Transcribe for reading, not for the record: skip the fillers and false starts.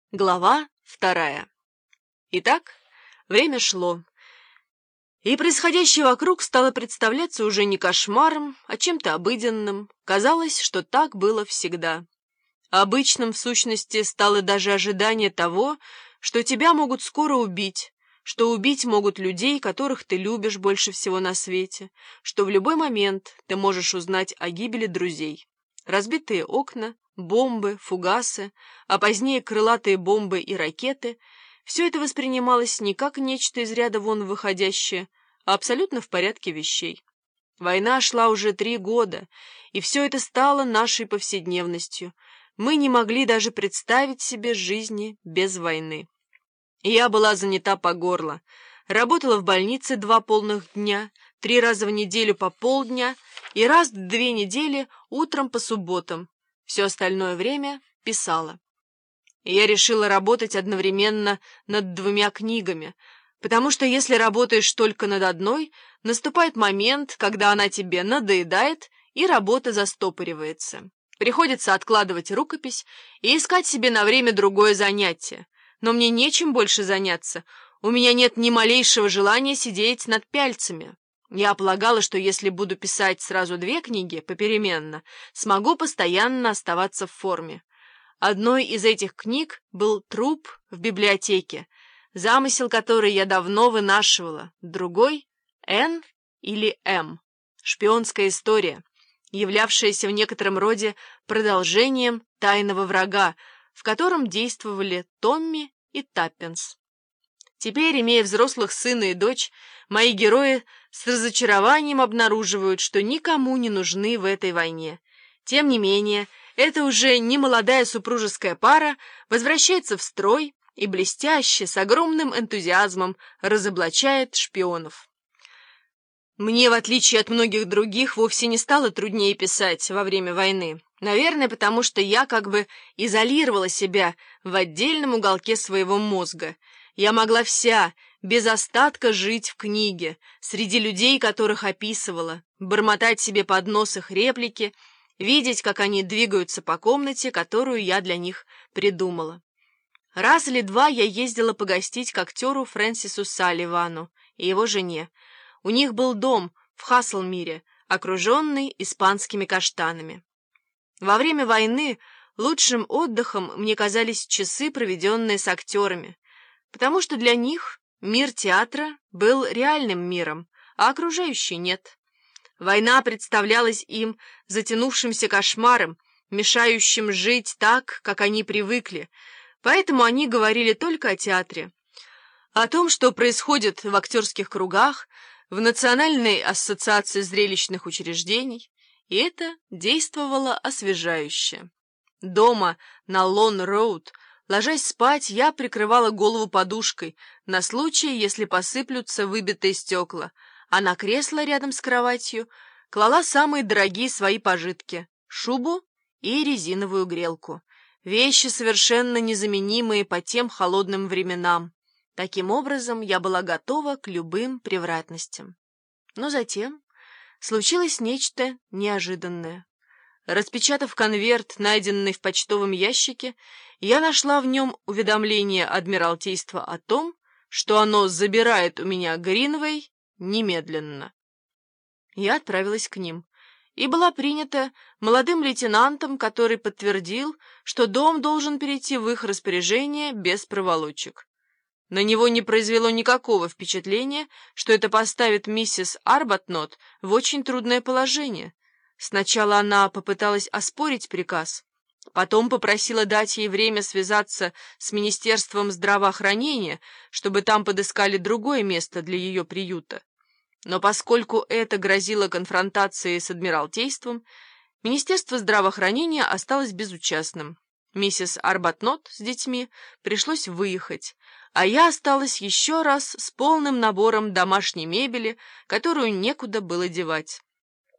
Глава 2. Итак, время шло, и происходящее вокруг стало представляться уже не кошмаром, а чем-то обыденным. Казалось, что так было всегда. Обычным, в сущности, стало даже ожидание того, что тебя могут скоро убить, что убить могут людей, которых ты любишь больше всего на свете, что в любой момент ты можешь узнать о гибели друзей. Разбитые окна, бомбы, фугасы, а позднее крылатые бомбы и ракеты — все это воспринималось не как нечто из ряда вон выходящее, а абсолютно в порядке вещей. Война шла уже 3 года, и все это стало нашей повседневностью. Мы не могли даже представить себе жизни без войны. Я была занята по горло. Работала в больнице 2 полных дня, 3 раза в неделю по полдня и раз в 2 недели утром по субботам. Все остальное время писала. И я решила работать одновременно над 2 книгами, потому что если работаешь только над одной, наступает момент, когда она тебе надоедает, и работа застопоривается. Приходится откладывать рукопись и искать себе на время другое занятие. Но мне нечем больше заняться, у меня нет ни малейшего желания сидеть над пяльцами. Я полагала, что если буду писать сразу 2 книги попеременно, смогу постоянно оставаться в форме. Одной из этих книг был «Труп в библиотеке», замысел которой я давно вынашивала, другой — «Н» или «М» — шпионская история, являвшаяся в некотором роде продолжением «Тайного врага», в котором действовали Томми и Таппинс. Теперь, имея взрослых сына и дочь, мои герои с разочарованием обнаруживают, что никому не нужны в этой войне. Тем не менее, эта уже немолодая супружеская пара возвращается в строй и блестяще, с огромным энтузиазмом разоблачает шпионов. Мне, в отличие от многих других, вовсе не стало труднее писать во время войны. Наверное, потому что я как бы изолировала себя в отдельном уголке своего мозга. Я могла вся, без остатка, жить в книге, среди людей, которых описывала, бормотать себе под нос их реплики, видеть, как они двигаются по комнате, которую я для них придумала. Раз или 2 я ездила погостить к актеру Фрэнсису Салливану и его жене. У них был дом в Хаслмире, окруженный испанскими каштанами. Во время войны лучшим отдыхом мне казались часы, проведенные с актерами, потому что для них мир театра был реальным миром, а окружающий нет. Война представлялась им затянувшимся кошмаром, мешающим жить так, как они привыкли, поэтому они говорили только о театре, о том, что происходит в актерских кругах, в Национальной ассоциации зрелищных учреждений, и это действовало освежающе. Дома на Лон-Роуд, ложась спать, я прикрывала голову подушкой на случай, если посыплются выбитые стекла, а на кресло рядом с кроватью клала самые дорогие свои пожитки — шубу и резиновую грелку. Вещи, совершенно незаменимые по тем холодным временам. Таким образом, я была готова к любым превратностям. Но затем случилось нечто неожиданное. Распечатав конверт, найденный в почтовом ящике, я нашла в нем уведомление Адмиралтейства о том, что оно забирает у меня Гринвей немедленно. Я отправилась к ним и была принята молодым лейтенантом, который подтвердил, что дом должен перейти в их распоряжение без проволочек. На него не произвело никакого впечатления, что это поставит миссис Арбатнот в очень трудное положение. Сначала она попыталась оспорить приказ, потом попросила дать ей время связаться с Министерством здравоохранения, чтобы там подыскали другое место для ее приюта. Но поскольку это грозило конфронтацией с Адмиралтейством, Министерство здравоохранения осталось безучастным. Миссис Арбатнот с детьми пришлось выехать, а я осталась еще раз с полным набором домашней мебели, которую некуда было девать.